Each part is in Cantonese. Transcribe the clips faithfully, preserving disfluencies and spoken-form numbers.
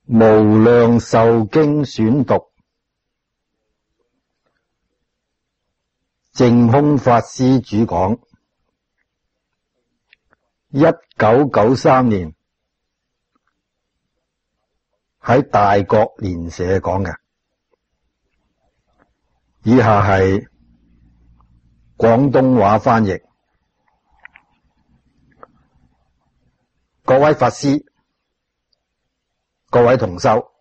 無量壽經選讀，淨空法師主講，一九九三年喺大國蓮社講嘅。以下係廣東話翻譯。各位法師，各位同修，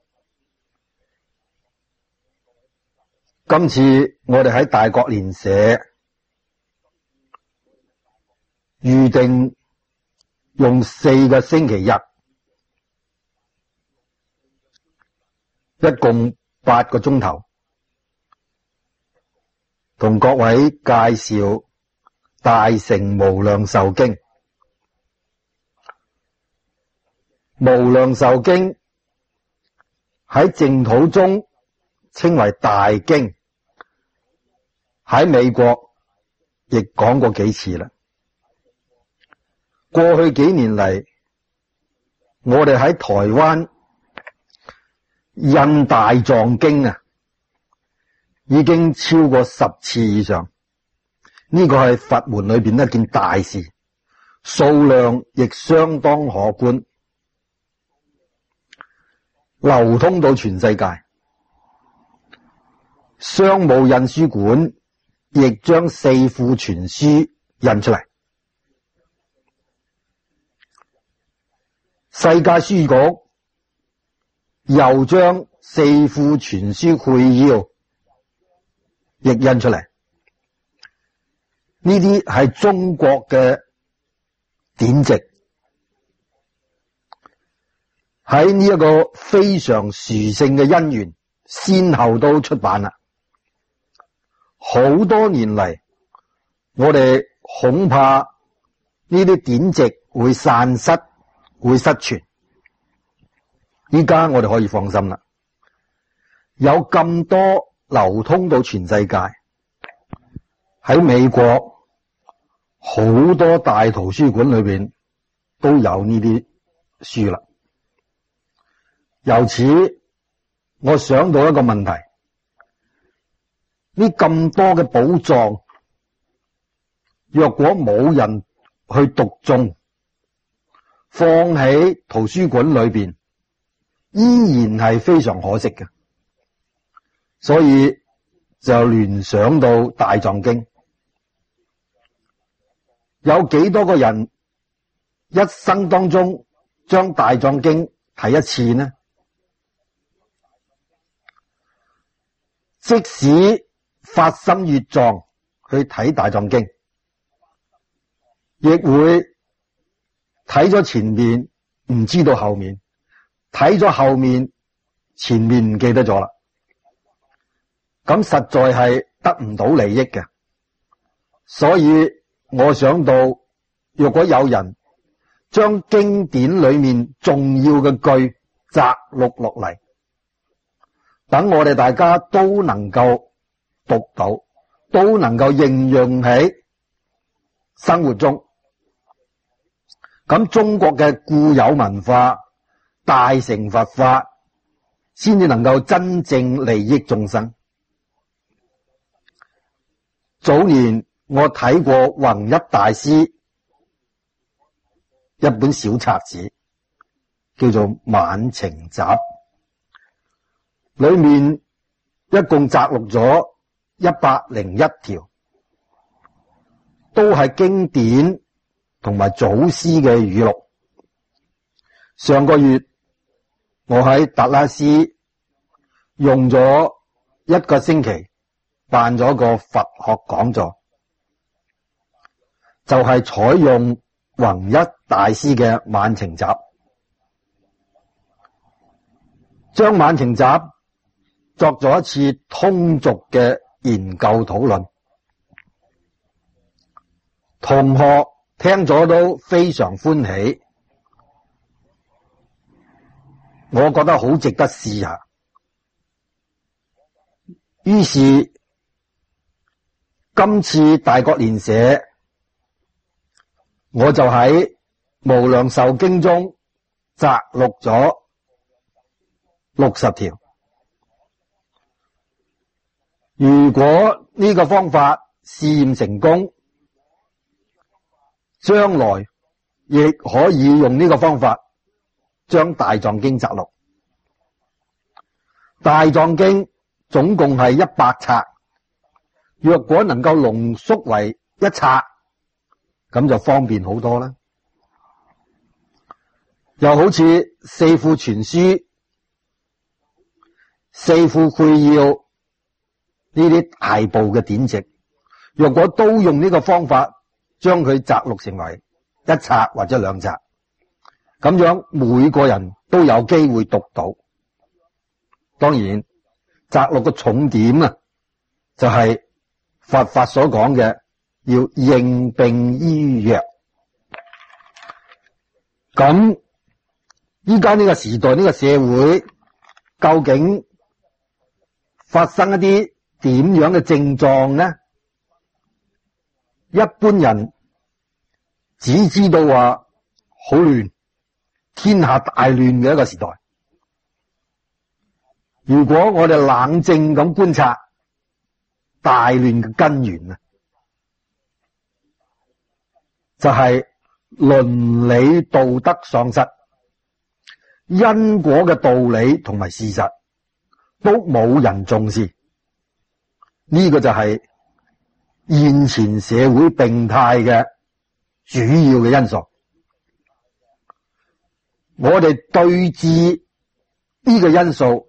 今次我哋喺大國蓮社預定用四個星期日，一共八個鐘頭，同各位介紹大乘無量壽經。無量壽經喺淨土中稱為大經，喺美國亦講過幾次啦。過去幾年嚟，我哋喺台灣印大藏經啊，已經超過十次以上。呢個係佛門裏邊一件大事，數量亦相當可觀，流通到全世界。商務印書館亦將四庫全書印出嚟，世界書局又將四庫全書會要亦印出嚟。呢啲係中國嘅典籍，喺呢一個非常殊勝嘅因緣，先後都出版啦。好多年嚟，我哋恐怕呢啲典籍會散失，會失傳。依家我哋可以放心啦，有咁多流通到全世界。喺美國好多大圖書館裏邊都有呢啲書啦。由此我想到一個問題，呢咁多嘅寶藏，若果冇人去讀誦，放喺圖書館裏邊，依然係非常可惜嘅。所以就聯想到大藏經。有幾多個人一生當中將大藏經睇一次呢？即使發心越藏去睇大藏經，亦會睇咗前面唔知道後面，睇咗後面前面唔記得咗啦。咁實在係得唔到利益嘅。所以我想到，若果有人將經典裏面重要嘅句摘錄落嚟，等我哋大家都能夠讀到，都能夠應用喺生活中，咁中國嘅固有文化、大乘佛法先至能夠真正利益眾生。早年我睇過弘一大師一本小冊子，叫做《晚晴集》，裏面一共摘錄咗一百零一條，都係經典同埋祖師嘅語錄。上個月我喺達拉斯用咗一個星期辦咗個佛學講座，就係採用弘一大師嘅《晚晴集》，將《晚晴集》作咗一次通俗嘅研究討論，同學聽咗都非常歡喜，我覺得好值得試下。於是今次大國蓮社，我就喺無量壽經中摘錄咗六十條。如果呢個方法試驗成功，將來亦可以用呢個方法將大藏經摘錄。大藏經總共係一百冊，若果能夠濃縮為一冊，咁就方便好多啦。又好似四庫全書、四庫會要呢啲大部嘅典籍，若果都用呢個方法將佢摘錄成為一冊或者兩冊，咁樣每個人都有機會讀到。當然摘錄嘅重點啊，就係佛法所講嘅要應病醫藥。咁依家呢個時代，呢個社會究竟發生一啲點樣嘅症狀呢？一般人只知道話好亂，天下大亂嘅一個時代。如果我哋冷靜咁觀察大亂嘅根源啊，就係倫理道德喪失，因果嘅道理同埋事實都冇人重視，呢個就係現前社會病態嘅主要嘅因素。我哋對治呢個因素，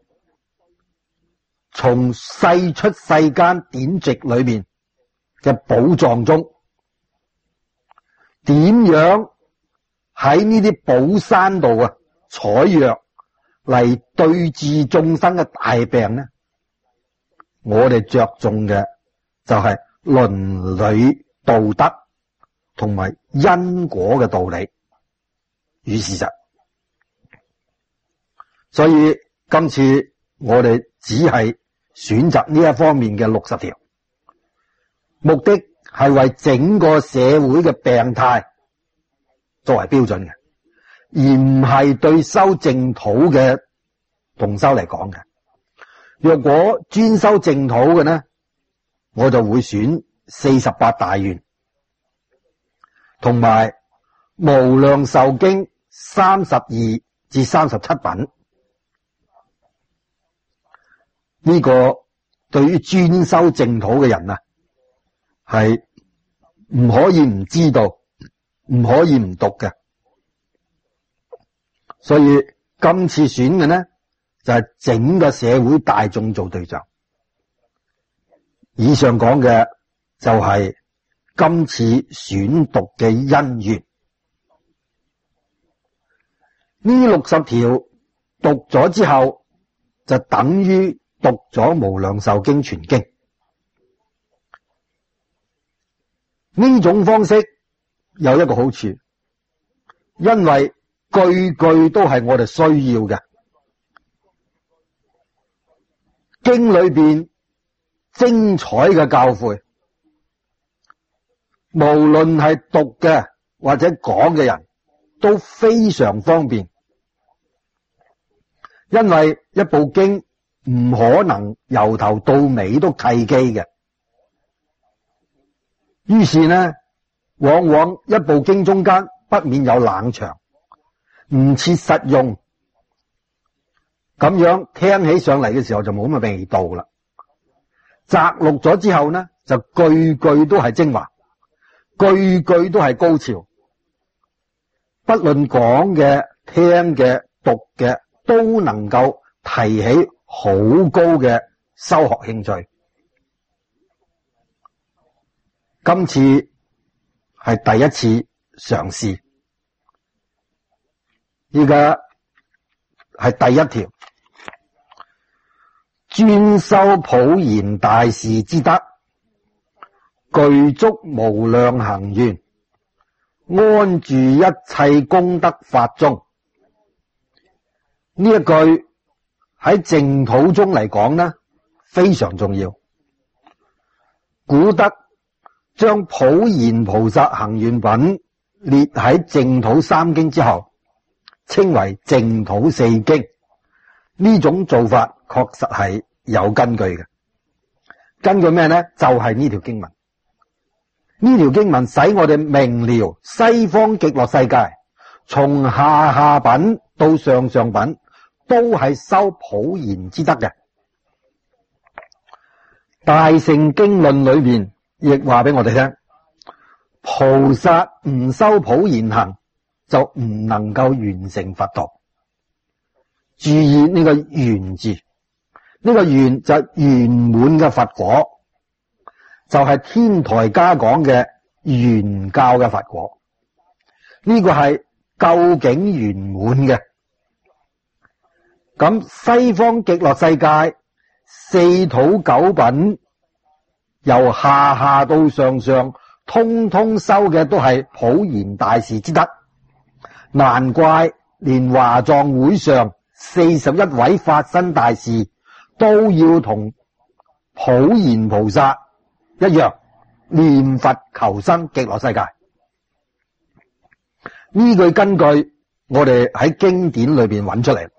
從世出世間典籍裏面嘅寶藏中，點樣喺呢啲寶山度啊採藥嚟對治眾生嘅大病呢？我哋着重嘅就係倫理道德同埋因果嘅道理與事實。所以今次我哋只係選擇呢一方面嘅六十條，目的係為整個社會嘅病態作為標準嘅，而唔係對修淨土嘅同修嚟講嘅。若果專修淨土嘅呢，我就會選四十八大願同埋無量壽經三十二至三十七品。呢個對於專修淨土嘅人啊，係唔可以唔知道，唔可以唔讀嘅。所以今次選嘅呢，就係整個社會大眾做對象。以上講嘅就係今次選讀嘅因緣。呢六十條讀咗之後，就等於讀咗無量壽經全經。呢種方式有一個好處，因為句句都係我哋需要嘅。經裏邊精彩嘅教誨，無論係讀嘅或者講嘅人都非常方便，因為一部經唔可能由頭到尾都契機嘅，於是呢，往往一部經中間不免有冷場，唔切實用，咁樣聽起上嚟嘅時候就冇咁嘅味道啦。摘錄咗之後呢，就句句都係精華，句句都係高潮，不論講嘅、聽嘅、讀嘅，都能夠提起好高嘅修學興趣。今次係第一次嘗試，依家係第一條，專修普賢大士之德，具足無量行願，安住一切功德法中。呢一句喺淨土中嚟講呢，非常重要。古德將普賢菩薩行願品列喺淨土三經之後，稱為淨土四經， 呢種做法確實係有根據嘅。根據咩呢？就係呢條經文。呢條經文使我哋明了西方極樂世界從下下品到上上品都係修普賢之德嘅。大乘經論裏邊亦話俾我哋聽，菩薩唔修普賢行就唔能夠完成佛道。注意呢個圓字，呢個圓就係圓滿嘅佛果，就係天台家講嘅圓教嘅佛果。呢個係究竟圓滿嘅。咁西方極樂世界四土九品由下下到上上，通通修嘅都係普賢大士之德。難怪連華藏會上四十一位法身大士都要同普賢菩薩一樣念佛求生極樂世界。呢句根據我哋喺經典裏邊揾出嚟。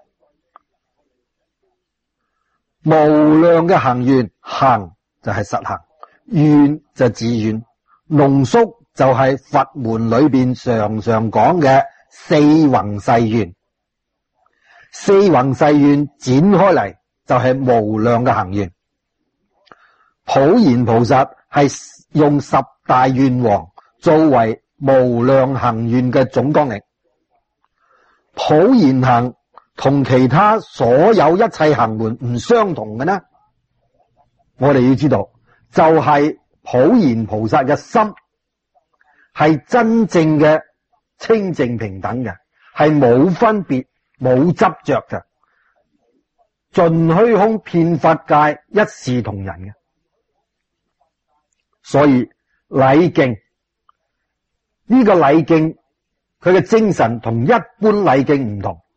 無量嘅行願，行就係實行，願就係自願，濃縮就係佛門裏邊常常講嘅四弘誓願。四弘誓願展開嚟就係無量嘅行願。普賢菩薩係用十大願王作為無量行願嘅總綱領。普賢行同其他所有一切行門唔相同嘅呢？我哋要知道，就係普賢菩薩嘅心係真正嘅清淨平等嘅，係冇分別冇執着嘅，盡虛空遍法界一視同仁嘅。所以禮敬呢個禮敬，佢嘅精神同一般禮敬唔同。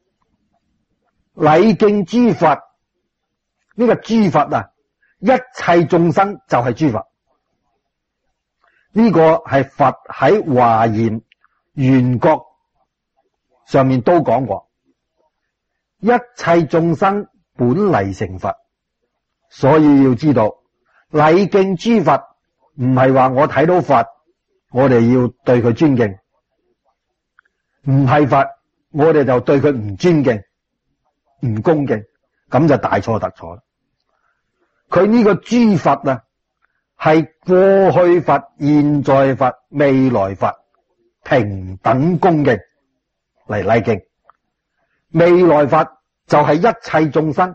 禮敬諸佛，呢個諸佛啊，一切眾生就係諸佛。呢個係佛喺華嚴緣覺上面都講過，一切眾生本嚟成佛。所以要知道禮敬諸佛唔係話我睇到佛我哋要對佢尊敬，唔係佛我哋就對佢唔尊敬唔恭敬，咁就大錯特錯啦。佢呢個諸佛啊，係過去佛、現在佛、未來佛平等恭敬嚟禮敬。未來佛就係一切眾生。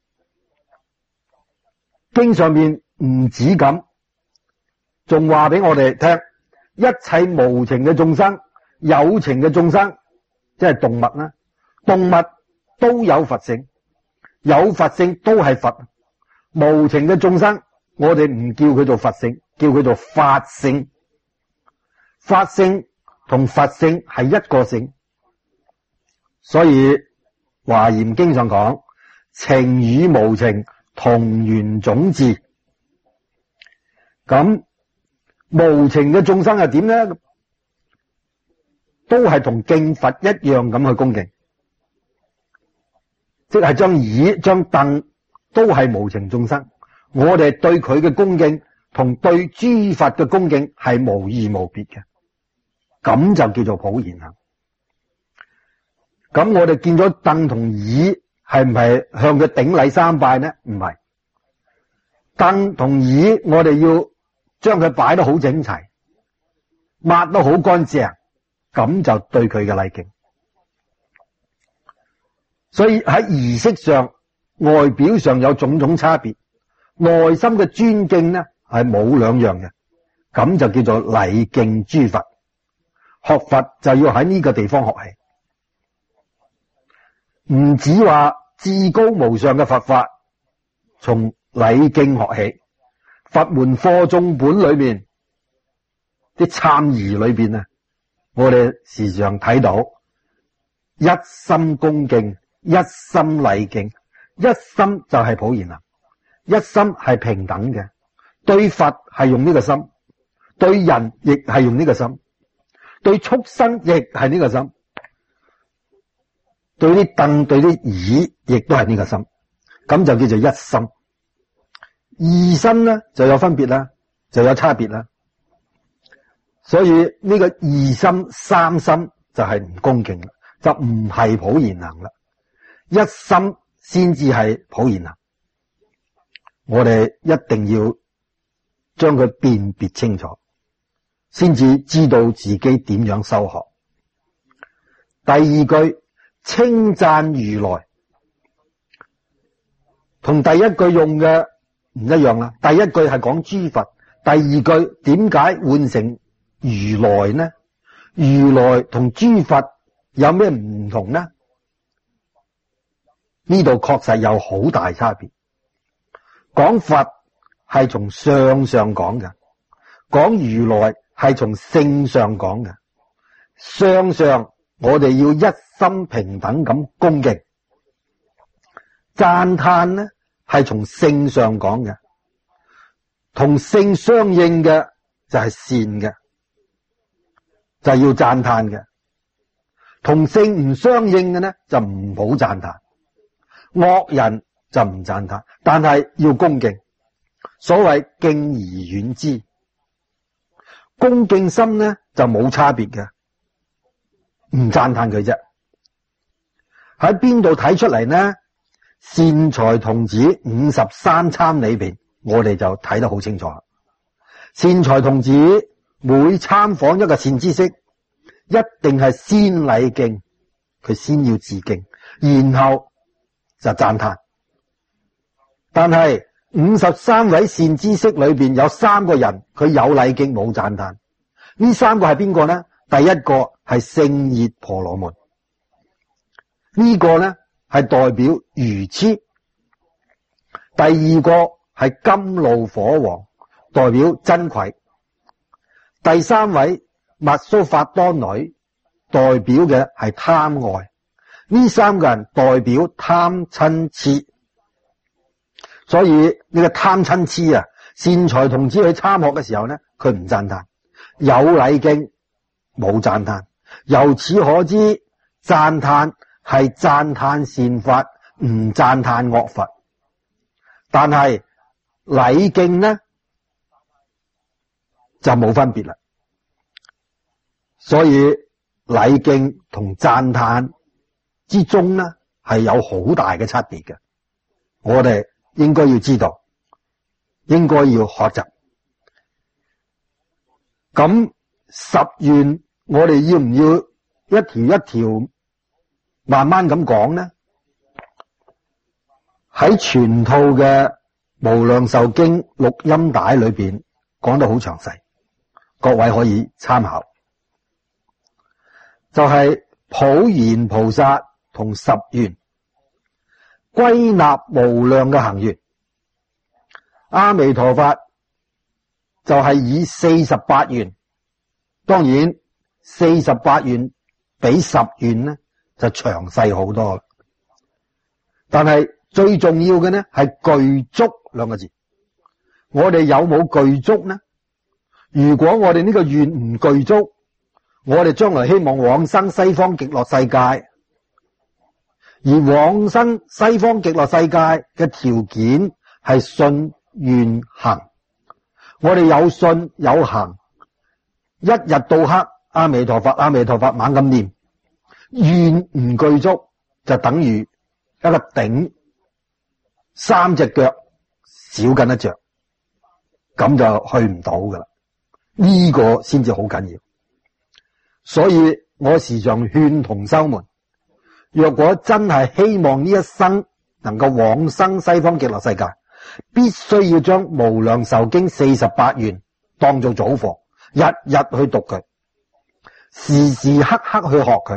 經上面唔止咁，仲話俾我哋聽，一切無情嘅眾生、有情嘅眾生，即係動物啦，動物都有佛性，有佛性都係佛。無情嘅眾生，我哋唔叫佢做佛性，叫佢做法性。法性同佛性係一個性。所以華嚴經上講，情與無情同源種智。咁無情嘅眾生係點呢？都係同敬佛一樣咁去恭敬。即係將椅將凳都係無情眾生，我哋對佢嘅恭敬同對諸佛嘅恭敬係無異無別嘅，咁就叫做普賢行。咁我哋見咗凳同椅，係唔係向佢頂禮三拜呢？唔係，凳同椅我哋要將佢擺得好整齊，抹得好乾淨，咁就對佢嘅禮敬。所以喺儀式上、外表上有種種差別，內心嘅尊敬呢係冇兩樣嘅，咁就叫做禮敬諸佛。學佛就要喺呢個地方學起，唔止話至高無上嘅佛法，從禮敬學起。佛門課眾本裏面啲參儀裏邊啊，我哋時常睇到一心恭敬。一心禮敬，一心就係普賢行，一心係平等嘅，對佛係用呢個心，對人亦係用呢個心，對畜生亦係呢個心。 對啲凳對啲椅亦都係呢個心，咁就叫做一心。二心咧就有分別啦，就有差別啦。所以呢個二心三心就係唔恭敬啦，就唔係普賢行啦。一心先至係普賢行。我哋一定要將佢辨別清楚，先至知道自己點樣修學。第二句稱讚如來，同第一句用嘅唔一樣啦。第一句係講諸佛，第二句點解換成如來呢？如來同諸佛有咩唔同呢？呢度確實有好大差別。講佛係從相上講嘅，講如來係從性上講嘅。相上我哋要一心平等咁恭敬，讚歎呢係從性上講嘅，同性相應嘅就係善嘅，就係要讚歎嘅。同性唔相應嘅呢就唔好讚歎，惡人就唔讚歎，但係要恭敬。所謂敬而遠之，恭敬心呢就冇差別嘅，唔讚歎佢啫。喺邊度睇出嚟呢？善財童子五十三參裏邊，我哋就睇得好清楚。善財童子每參訪一個善知識，一定係先禮敬，佢先要致敬，然後就讚歎。但係五十三位善知識裏邊有三個人，佢有禮敬冇讚歎。呢三個係邊個呢？第一個係勝熱婆羅門，呢個呢係代表愚癡。第二個係甘露火王，代表真愧。第三位密蘇法多女，代表嘅係貪愛。呢三個人代表貪嗔癡。所以呢個貪嗔癡啊，善財童子去參學嘅時候呢，佢唔讚歎，有禮敬冇讚歎。由此可知，讚歎係讚歎善法，唔讚歎惡法。但係禮敬呢就冇分別啦。所以禮敬同讚歎之中呢係有好大嘅差別嘅。我哋應該要知道，應該要學習。咁十願我哋要唔要一條一條慢慢咁講呢？喺全套嘅無量壽經錄音帶裏邊講得好詳細，各位可以參考。就係普賢菩薩同十願歸納無量嘅行願，阿彌陀佛就係以四十八願，當然四十八願比十願呢就詳細好多啦。但係最重要嘅呢係具足兩個字。我哋有冇具足呢？如果我哋呢個願唔具足，我哋將來希望往生西方極樂世界，而往生西方極樂世界嘅條件係信願行。我哋有信有行，一日到黑阿彌陀佛阿彌陀佛猛咁念，願唔具足就等於一個頂三隻腳少緊一隻，咁就去唔到噶啦。呢個先至好緊要。所以我時常勸同修們，若果真係希望呢一生能夠往生西方極樂世界，必須要將無量壽經四十八願當做早課，日日去讀佢，時時刻刻去學佢，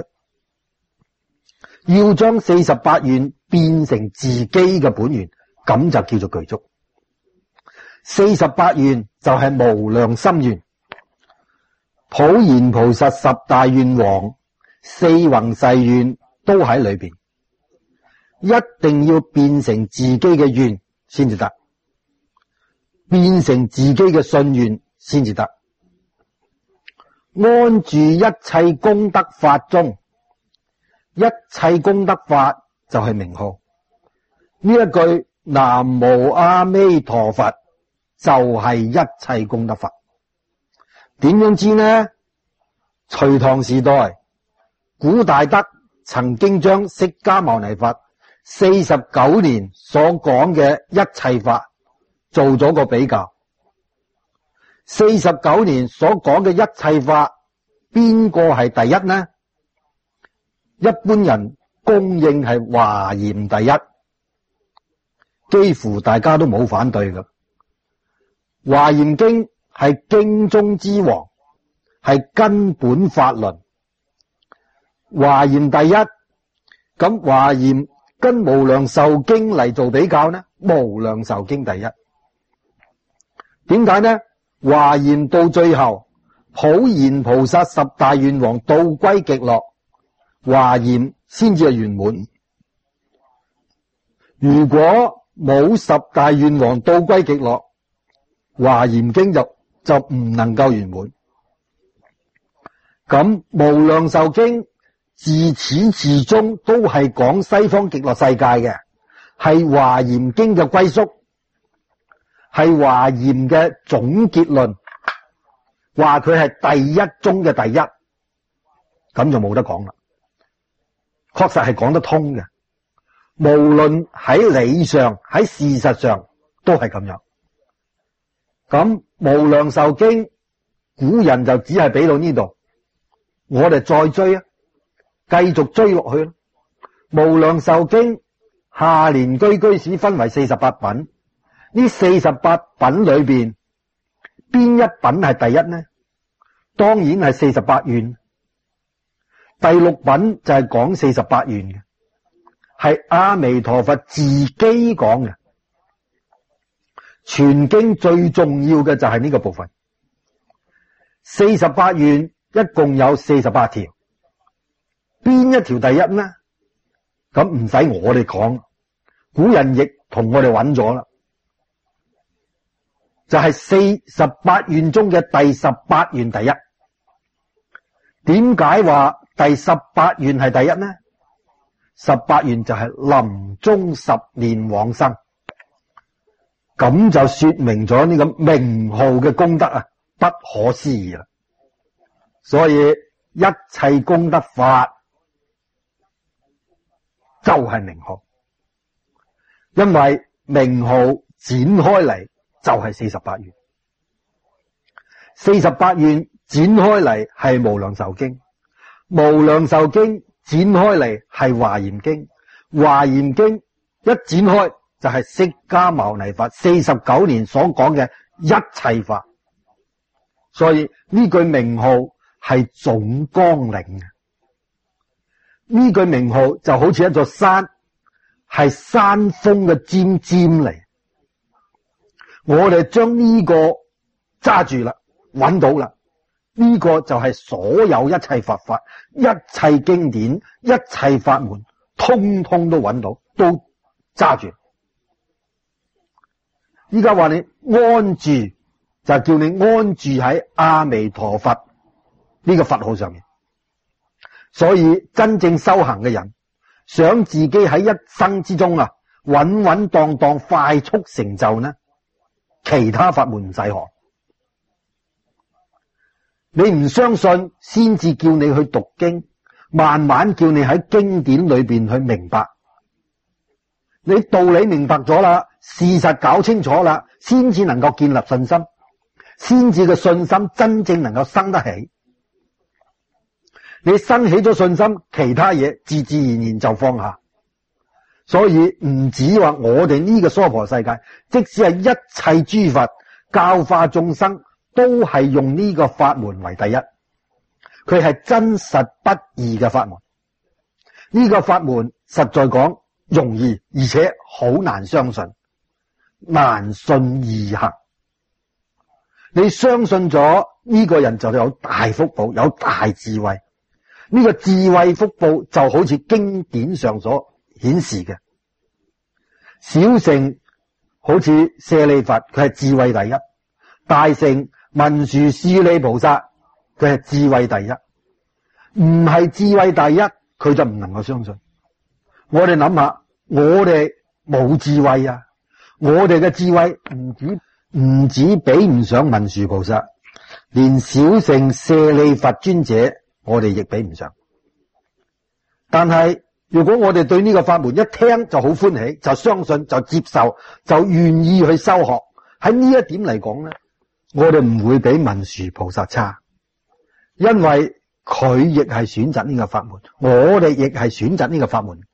要將四十八願變成自己嘅本願，咁就叫做具足。四十八願就係無量心願，普賢菩薩十大願王四弘誓願都喺裏邊，一定要變成自己嘅願先至得，變成自己嘅信願先至得。安住一切功德法中， 一切功德法就係名號。呢一句南無阿彌陀佛就係一切功德法。點樣知呢？隋唐時代，古大德曾經將釋迦牟尼佛四十九年所講嘅一切法做咗個比較。四十九年所講嘅一切法，邊個係第一呢？一般人公認係華嚴第一，幾乎大家都冇反對㗎。華嚴經係經中之王，係根本法論。華嚴第一，咁華嚴跟無量壽經嚟做比較呢？無量壽經第一。點解呢？華嚴到最後，普賢菩薩十大願王到歸極樂，華嚴先至係圓滿。如果冇十大願王到歸極樂，華嚴經就就唔能夠圓滿。咁無量壽經自始至終都係講西方極樂世界嘅，係華嚴經嘅歸宿，係華嚴嘅總結論，話佢係第一中嘅第一，咁就冇得講啦。確實係講得通嘅，無論喺理上喺事實上都係咁樣。咁無量壽經古人就只係俾到呢度，我哋再追啊，繼續追落去。無量壽經下聯居居士分為四十八品，呢四十八品裏邊邊一品係第一呢？當然係四十八願。第六品就係講四十八願嘅，係阿彌陀佛自己講嘅。全經最重要嘅就係呢個部分。四十八願一共有四十八條，邊一條第一呢？咁唔使我哋講，古人亦同我哋揾咗啦，就係四十八願中嘅第十八願第一。點解話第十八願係第一呢？十八願就係臨終十年往生，咁就說明咗呢個名號嘅功德啊，不可思議啦。所以一切功德法就係名號，因為名號展開嚟就係四十八願，四十八願展開嚟係無量壽經，無量壽經展開嚟係華嚴經，華嚴經一展開就係釋迦牟尼佛四十九年所講嘅一切法。所以呢句名號係總綱領嘅，呢句名號就好似一座山，係山峰嘅尖尖嚟。我哋將呢個揸住啦，揾到啦，呢個就係所有一切佛法、一切經典、一切法門，通通都揾到，都揸住。依家話你安住，就叫你安住喺阿彌陀佛呢個佛號上面。所以真正修行嘅人，想自己喺一生之中啊穩穩當當快速成就呢，其他法門唔使學。你唔相信，先至叫你去讀經，慢慢叫你喺經典裏邊去明白。你道理明白咗啦，事實搞清楚啦，先至能夠建立信心，先至嘅信心真正能夠生得起。你生起咗信心，其他嘢自自然然就放下。所以唔止話我哋呢個娑婆世界，即使係一切諸佛教化眾生，都係用呢個法門為第一。佢係真實不二嘅法門。呢個法門實在講容易，而且好難相信，難信易行。你相信咗呢個人就有大福報，有大智慧。呢個智慧福報就好似經典上所顯示嘅，小乘好似舍利弗，佢係智慧第一；大乘文殊師利菩薩，佢係智慧第一。唔係智慧第一， 佢就唔能夠相信。我哋諗下，我哋冇智慧啊！我哋嘅智慧唔止唔止比唔上文殊菩薩，連小乘舍利佛尊者，我哋亦比唔上。但係如果我哋對呢個法門一聽就好歡喜，就相信，就接受，就願意去修學，喺呢一點嚟講咧，我哋唔會比文殊菩薩差，因為佢亦係選擇呢個法門，我哋亦係選擇呢個法門。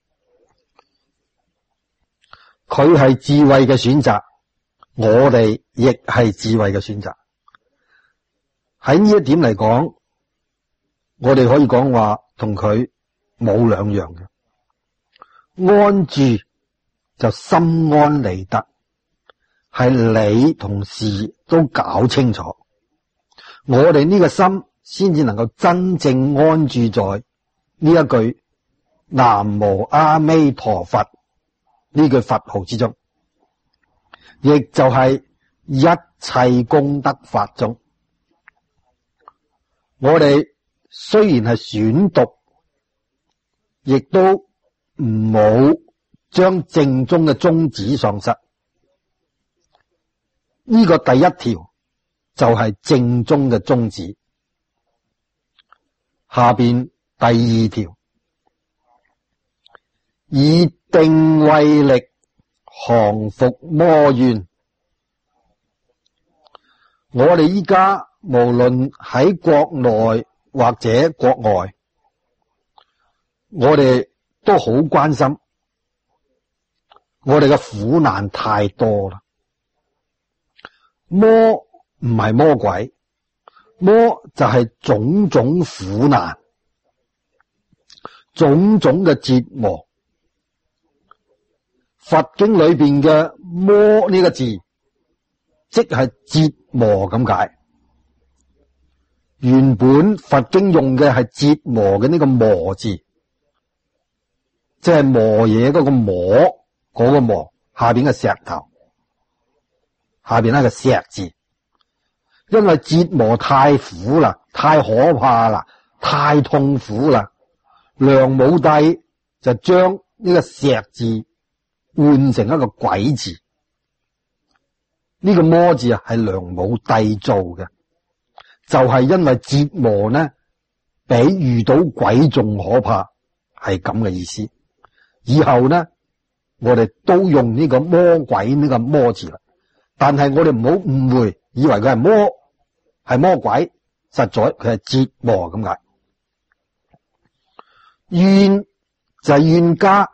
佢係智慧嘅選擇，我哋亦係智慧嘅選擇。喺呢一點嚟講，我哋可以講話同佢冇兩樣嘅。安住就心安理得，係理同事都搞清楚，我哋呢個心先至能夠真正安住在呢一句南無阿彌陀佛呢句佛號之中，亦就係一切功德法中。我哋雖然係選讀，亦都唔好將正宗嘅宗旨喪失。呢個第一條就係正宗嘅宗旨。下邊第二條，以定慧力降伏魔怨。我哋依家無論喺國內或者國外，我哋都好關心，我哋嘅苦難太多啦。魔唔係魔鬼，魔就係種種苦難，種種嘅折磨。佛經裏邊嘅魔呢個字，即係折磨咁解。原本佛經用嘅係折磨嘅呢個磨字，即係磨嘢嗰個磨，嗰個磨下邊嘅石頭，下邊係個石字。因為折磨太苦啦，太可怕啦，太痛苦啦，梁武帝就將呢個石字換成一個鬼字。呢個魔字啊，係梁武帝做嘅，就係因為折磨呢比遇到鬼仲可怕，係咁嘅意思。以後呢，我哋都用呢個魔鬼呢個魔字啦，但係我哋唔好誤會，以為佢係魔係魔鬼，實在佢係折磨咁解。怨就係怨家。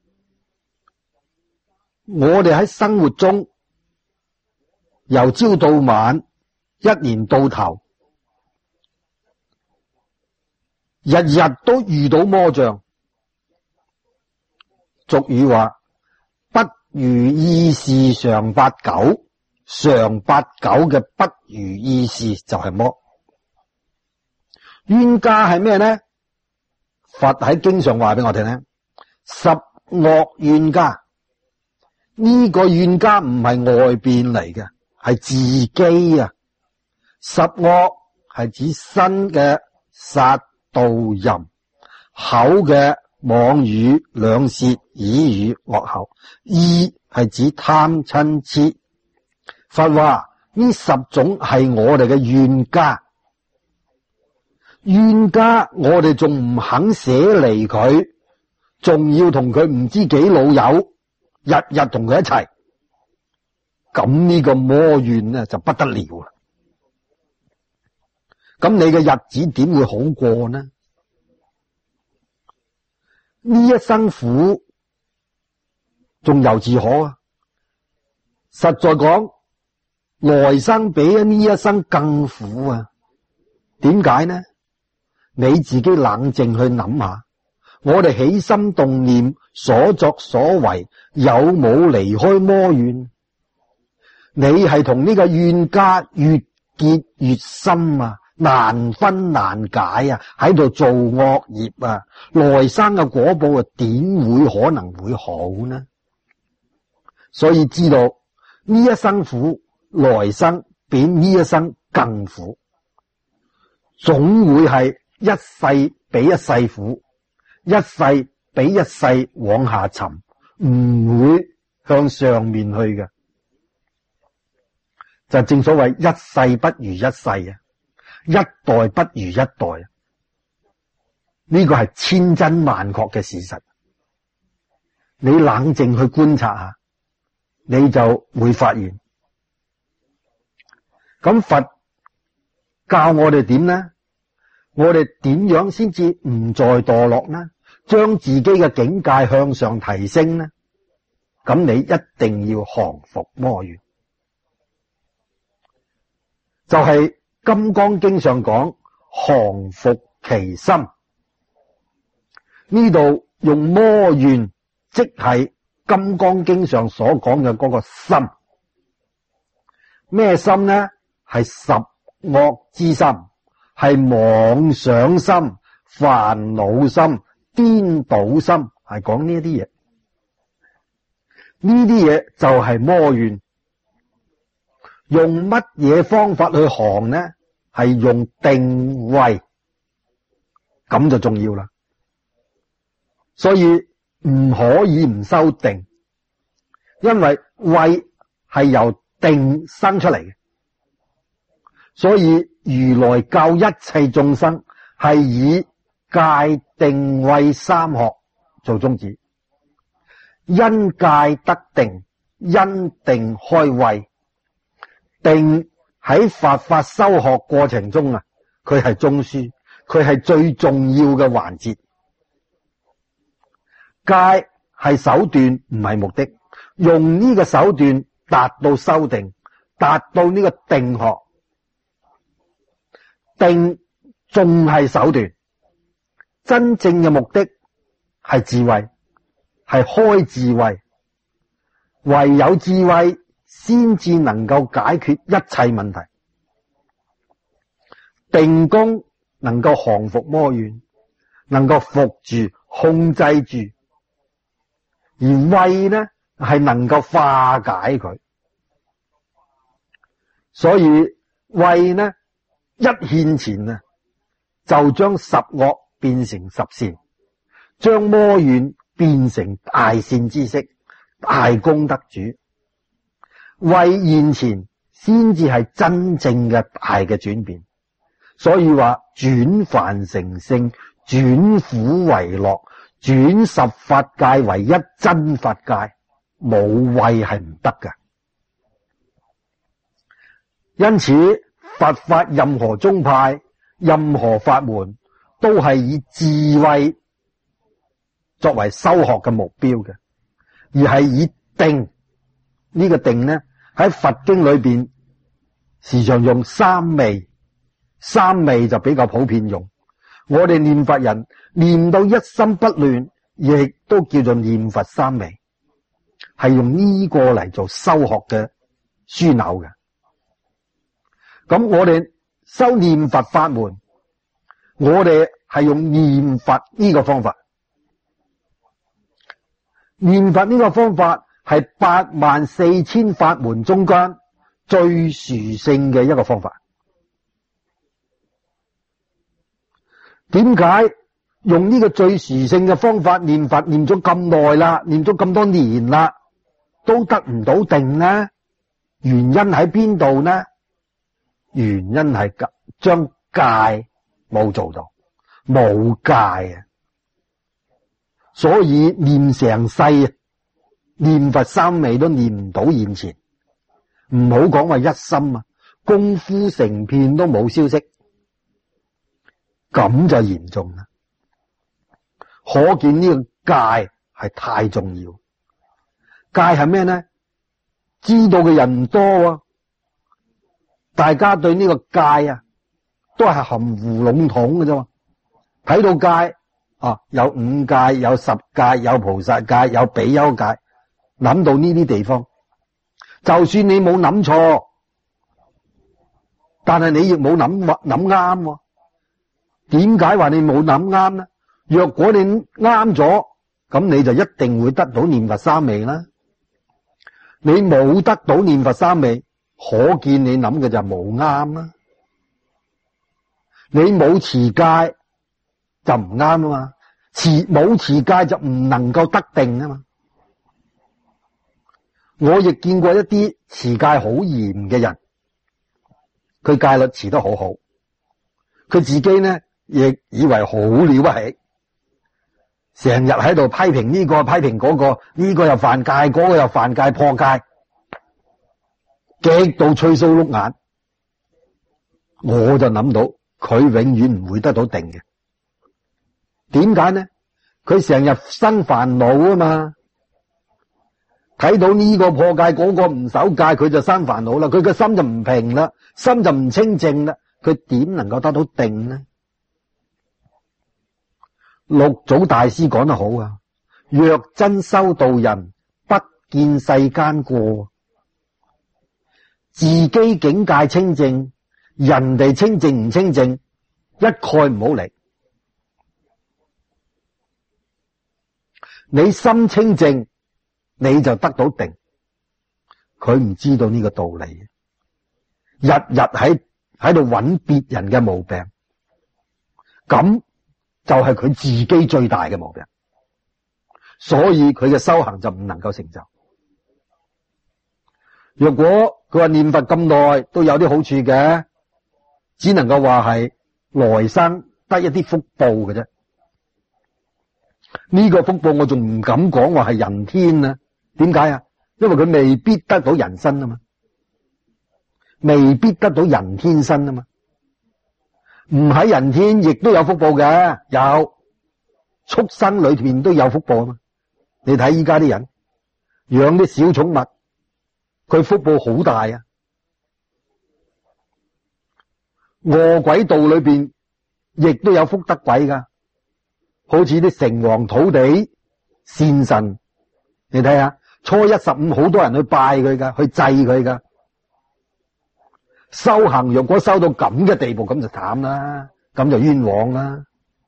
我哋喺生活中由朝到晚，一年到頭，日日都遇到魔障。俗語話不如意事常八九，常八九嘅不如意事就係魔。冤家係咩呢？佛喺經上話俾我哋聽，十惡冤家。呢個冤家唔係外邊嚟嘅，係自己啊。十惡係指身嘅殺盜淫，口嘅妄語兩舌綺語惡口，意係指貪嗔癡。佛話呢十種係我哋嘅冤家。冤家我哋仲唔肯捨離佢，仲要同佢唔知幾老友，日日同佢一齊，咁呢個魔怨呢就不得了啦。咁你嘅日子點會好過呢？呢一生苦仲猶自可啊！實在講，來生比呢一生更苦啊！點解呢？你自己冷靜去諗下，我哋起心動念所作所為有冇離開魔怨？你係同呢個怨家越結越深啊，難分難解啊，喺度做惡業啊，來生嘅果報啊，點會可能會好呢？所以知道呢一生苦，來生比呢一生更苦，總會係一世比一世苦， 一世比一世往下沉，唔會向上面去嘅。就正所謂一世不如一世啊，一代不如一代啊，呢個係千真萬確嘅事實。你冷靜去觀察下，你就會發現。咁佛教我哋點呢？我哋點樣先至唔再墮落呢？將自己嘅境界向上提升呢？咁你一定要降伏魔怨。就係、是《金剛經》上講降伏其心，呢度用魔怨，即係《金剛經》上所講嘅嗰個心。咩心呢？係十惡之心，係妄想心、煩惱心、顛倒心，係講呢啲嘢。呢啲嘢就係魔怨。用乜嘢方法去降呢？係用定慧，咁就重要啦。所以唔可以唔修定，因為慧係由定生出嚟嘅。所以如來教一切眾生係以戒定慧三學做宗旨，因戒得定，因定開慧。定喺佛法修學過程中啊，佢係宗書，佢係最重要嘅環節。戒係手段，唔係目的，用呢個手段達到修定，達到呢個定學。定仲係手段，真正嘅目的係智慧，係開智慧。唯有智慧先至能夠解決一切問題。定功能夠降伏魔怨，能夠伏住、控制住，而慧呢係能夠化解佢。所以慧呢一現前啊，就將十惡變成十善，將魔怨變成大善知識、大功德主。慧現前先至係真正嘅大嘅轉變。所以話轉凡成聖，轉苦為樂，轉十法界為一真法界，冇慧係唔得㗎。因此佛法任何宗派、任何法門都係以智慧作為修學嘅目標嘅，而係以定，呢個定呢喺佛經裏邊時常用三昧，三昧就比較普遍用。我哋念佛人念到一心不亂，亦都叫做念佛三昧，係用呢個嚟做修學嘅樞紐嘅。咁我哋修念佛法門，我哋係用念佛呢個方法。念佛呢個方法係八萬四千法門中間最殊勝嘅一個方法。點解用呢個最殊勝嘅方法念佛念咗咁耐啦，念咗咁多年啦，都得唔到定呢？原因喺邊度呢？原因係將戒冇做到，冇戒啊！所以念成世啊，念佛三昧都念唔到現前，唔好講話一心啊，功夫成片都冇消息，咁就嚴重啦。可見呢個戒係太重要。戒係咩呢？知道嘅人唔多啊，大家對呢個戒啊都係含糊籠統嘅啫。睇到戒啊，有五戒、有十戒、有菩薩戒、有比丘戒，諗到呢啲地方，就算你冇諗錯，但係你亦冇諗諗啱。點解話你冇諗啱呢？若果你啱咗，咁你就一定會得到念佛三昧啦。你冇得到念佛三昧，可見你諗嘅就冇啱啦。你冇持戒就唔啱啊嘛。 持冇持戒就唔能夠得定啊嘛。我亦見過一啲持戒好嚴嘅人，佢戒律持得好好，佢自己呢亦以為好了不起，成日喺度批評呢個批評嗰個，呢個又犯戒，嗰個又犯戒破戒，極度吹鬚碌眼。我就諗到佢永遠唔會得到定嘅。點解呢？佢成日生煩惱啊嘛，睇到呢個破戒，嗰個唔守戒，佢就生煩惱啦，佢嘅心就唔平啦，心就唔清淨啦，佢點能夠得到定呢？六祖大師講得好啊，若真修道人，不見世間過，自己境界清淨，人哋清淨唔清淨，一概唔好理。你心清淨，你就得到定。佢唔知道呢個道理，日日喺喺度揾別人嘅毛病，咁就係佢自己最大嘅毛病，所以佢嘅修行就唔能夠成就。若果佢話念佛咁耐都有啲好處嘅，只能夠話係來生得一啲福報嘅啫。呢個福報我仲唔敢講話係人天啊？點解啊？因為佢未必得到人身啊嘛，未必得到人天身啊嘛。唔喺人天亦都有福報嘅，有畜生裏邊都有福報啊嘛。你睇依家啲人養啲小寵物，佢福報好大啊。餓鬼道裏邊亦都有福德鬼噶，好似啲城隍土地善神，你睇下初一十五好多人去拜佢噶，去祭佢噶。修行若果修到咁嘅地步，咁就慘啦，咁就冤枉啦。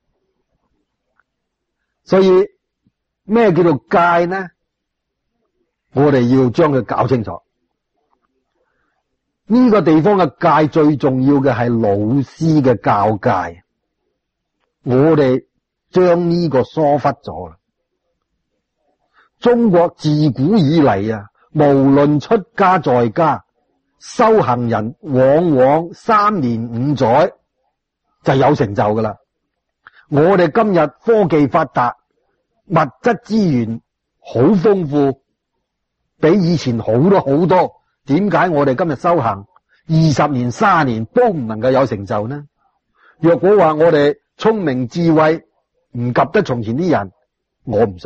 所以咩叫做戒呢？我哋要將佢搞清楚。呢個地方嘅戒最重要嘅係老師嘅教戒，我哋將呢個疏忽咗啦。中國自古以嚟啊，無論出家在家，修行人往往三年五載就有成就噶啦。我哋今日科技發達，物質資源好豐富，比以前好多好多。點解我哋今日修行二十年、三年都唔能夠有成就呢？若果話我哋聰明智慧唔及得從前啲人，我唔信。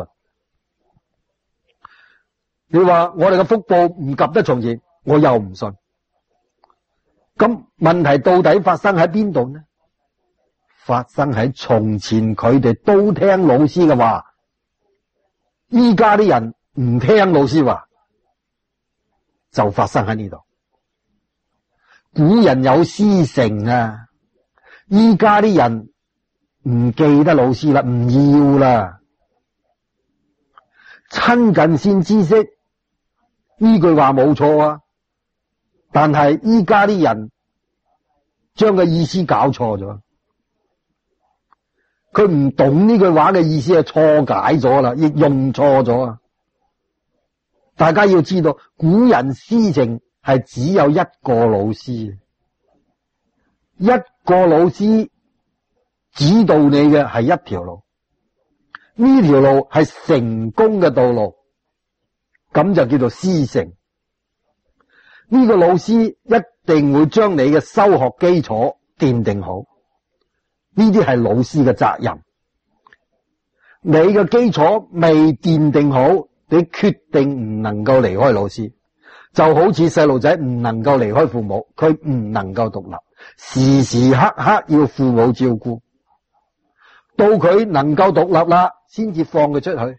你話我哋嘅福報唔及得從前，我又唔信。咁問題到底發生喺邊度呢？發生喺從前佢哋都聽老師嘅話，依家啲人唔聽老師話，就發生喺呢度。古人有師承啊，依家啲人唔記得老師啦，唔要啦。親近先知識呢句話冇錯啊，但係依家啲人將個意思搞錯咗，佢唔懂呢句話嘅意思係錯解咗啦，亦用錯咗啊！大家要知道，古人師承係只有一個老師，一個老師指導你嘅係一條路，呢條路係成功嘅道路，咁就叫做師承。呢個老師一定會將你嘅修學基礎奠定好，呢啲係老師嘅責任。你嘅基礎未奠定好，你決定唔能夠離開老師，就好似細路仔唔能夠離開父母，佢唔能夠獨立，時時刻刻要父母照顧，到佢能夠獨立啦，先至放佢出去。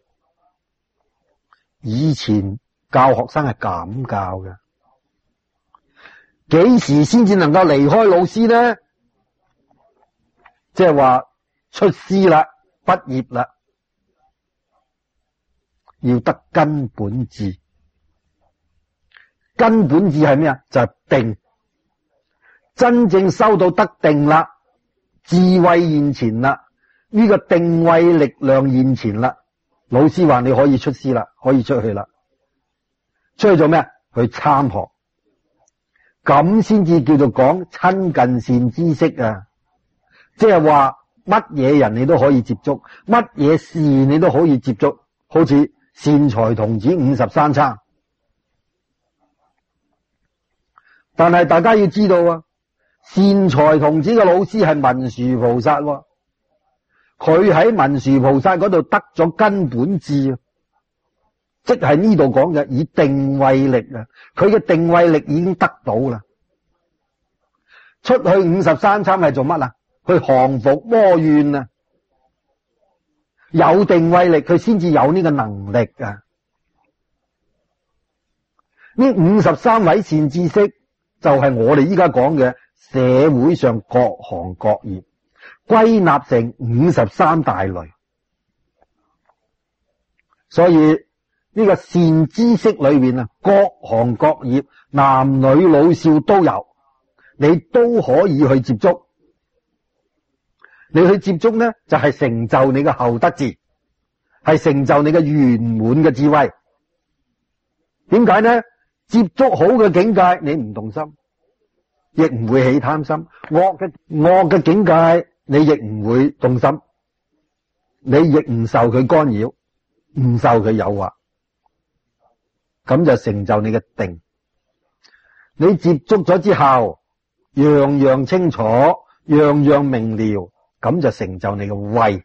以前教學生係咁教嘅，幾時先至能夠離開老師呢？即係話出師啦，畢業啦，要得根本智。根本智係咩啊？就係定。真正修到得定啦，智慧現前啦， 呢個定位力量現前啦，老師話你可以出師啦，可以出去啦。出去做咩？去參學，咁先至叫做講親近善知識啊！即係話乜嘢人你都可以接觸，乜嘢事你都可以接觸，好似善財童子五十三參。但係大家要知道啊，善財童子嘅老師係文殊菩薩喎，佢喺文殊菩薩嗰度得咗根本智啊，即係呢度講嘅以定位力啊，佢嘅定位力已經得到啦。出去五十三參係做乜啊？去降伏魔怨啊！有定位力，佢先至有呢個能力啊！呢五十三位善知識就係我哋依家講嘅社會上各行各業，歸納成五十三大類。所以呢個善知識裏面啊，各行各業，男女老少都有，你都可以去接觸。你去接觸呢，就係成就你嘅後得智，係成就你嘅圓滿嘅智慧。點解呢？接觸好嘅境界，你唔動心，亦唔會起貪心；惡嘅惡嘅境界，你亦唔會動心，你亦唔受佢干擾，唔受佢誘惑，咁就成就你嘅定。你接觸咗之後，樣樣清楚，樣樣明了。咁就成就你嘅慧，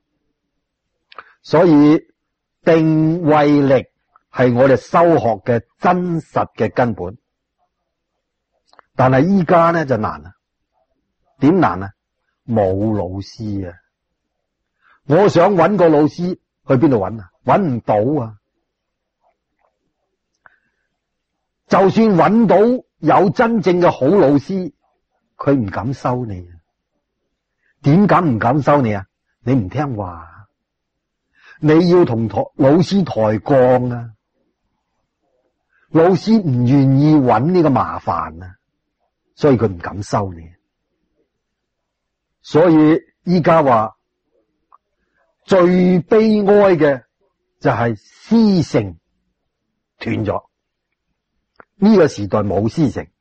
所以定慧力係我哋修學嘅真實嘅根本。但係依家咧就難啦，點難啊？冇老師啊！我想揾個老師，去邊度揾啊？揾唔到啊！就算揾到有真正嘅好老師，佢唔敢收你啊！點解唔敢收你啊？你唔聽話，你要同台老師抬槓啊！老師唔願意揾呢個麻煩啊，所以佢唔敢收你。所以依家話最悲哀嘅就係師承斷咗，呢個時代冇師承。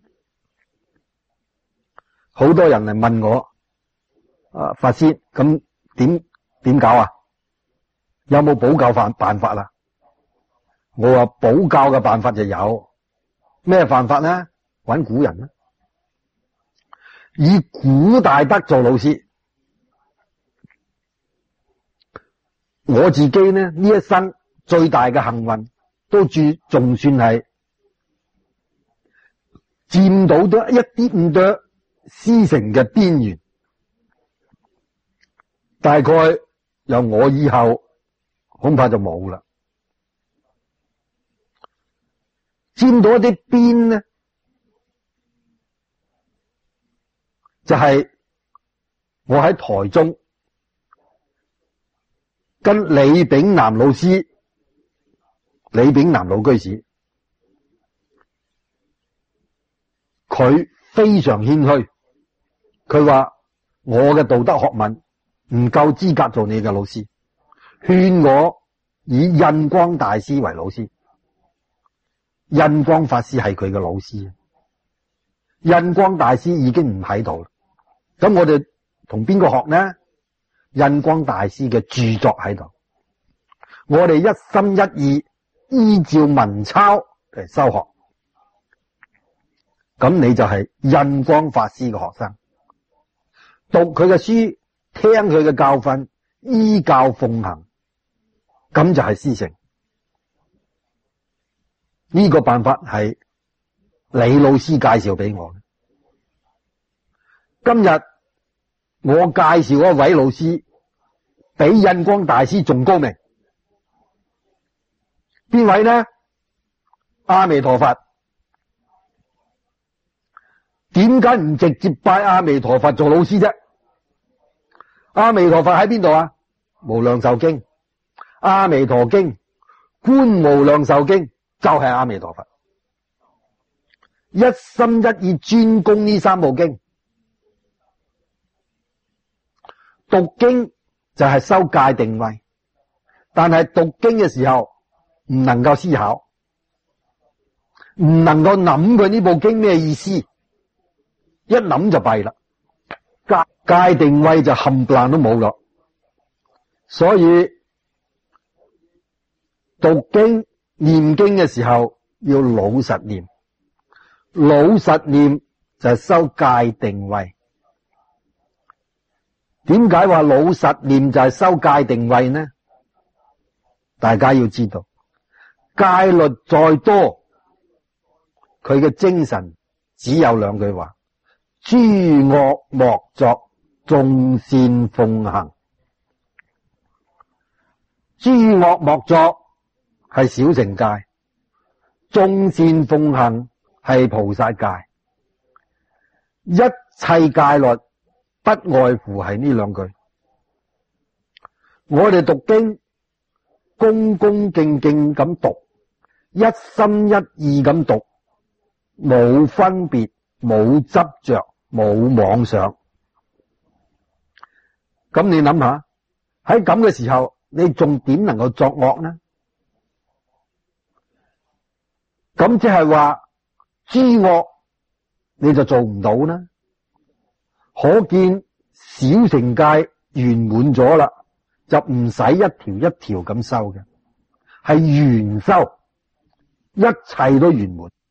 好多人嚟問我。啊，法師，咁點點搞啊？有冇補教辦辦法啊？我話補教嘅辦法就有，咩辦法呢？揾古人啦，以古大德做老師。我自己呢，呢一生最大嘅幸運，都注仲算係佔到咗一啲咁多師承嘅邊緣。大概由我以後恐怕就冇啦。佔到一啲邊呢，就係、是、我喺台中跟李炳南老師、李炳南老居士，佢非常謙虛，佢話我嘅道德學問唔夠資格做你嘅老師，勸我以印光大師為老師。印光法師係佢嘅老師，印光大師已經唔喺度啦。咁我哋同邊個學呢？印光大師嘅著作喺度，我哋一心一意依照文抄嚟修學。咁你就係印光法師嘅學生，讀佢嘅書，聽佢嘅教訓，依教奉行，咁就係師承。呢個辦法係李老師介紹俾我。今日我介紹一位老師，比印光大師仲高明。邊位呢？阿彌陀佛。點解唔直接拜阿彌陀佛做老師啫？阿彌陀佛喺邊度啊？無量壽經、阿彌陀經、觀無量壽經就係阿彌陀佛。一心一意專攻呢三部經， 讀經就係修戒定慧，但係讀經嘅時候唔能夠思考，唔能夠諗佢呢部經咩意思，一諗就弊啦，戒戒定慧就冚唪唥都冇咗。所以讀經念經嘅時候要老實念，老實念就係修戒定慧。點解話老實念就係修戒定慧呢？大家要知道，戒律再多，佢嘅精神只有兩句話：諸惡莫作，眾善奉行。諸惡莫作係小乘戒，眾善奉行係菩薩戒。一切戒律不外乎係呢兩句。我哋讀經恭恭敬敬咁讀，一心一意咁讀，冇分別，冇執着，冇妄想。咁你諗下，喺咁嘅時候，你仲點能夠作惡呢？咁即係話諸惡你就做唔到啦。可見小乘戒圓滿咗啦，就唔使一條一條咁修嘅，係圓修，一切都圓滿。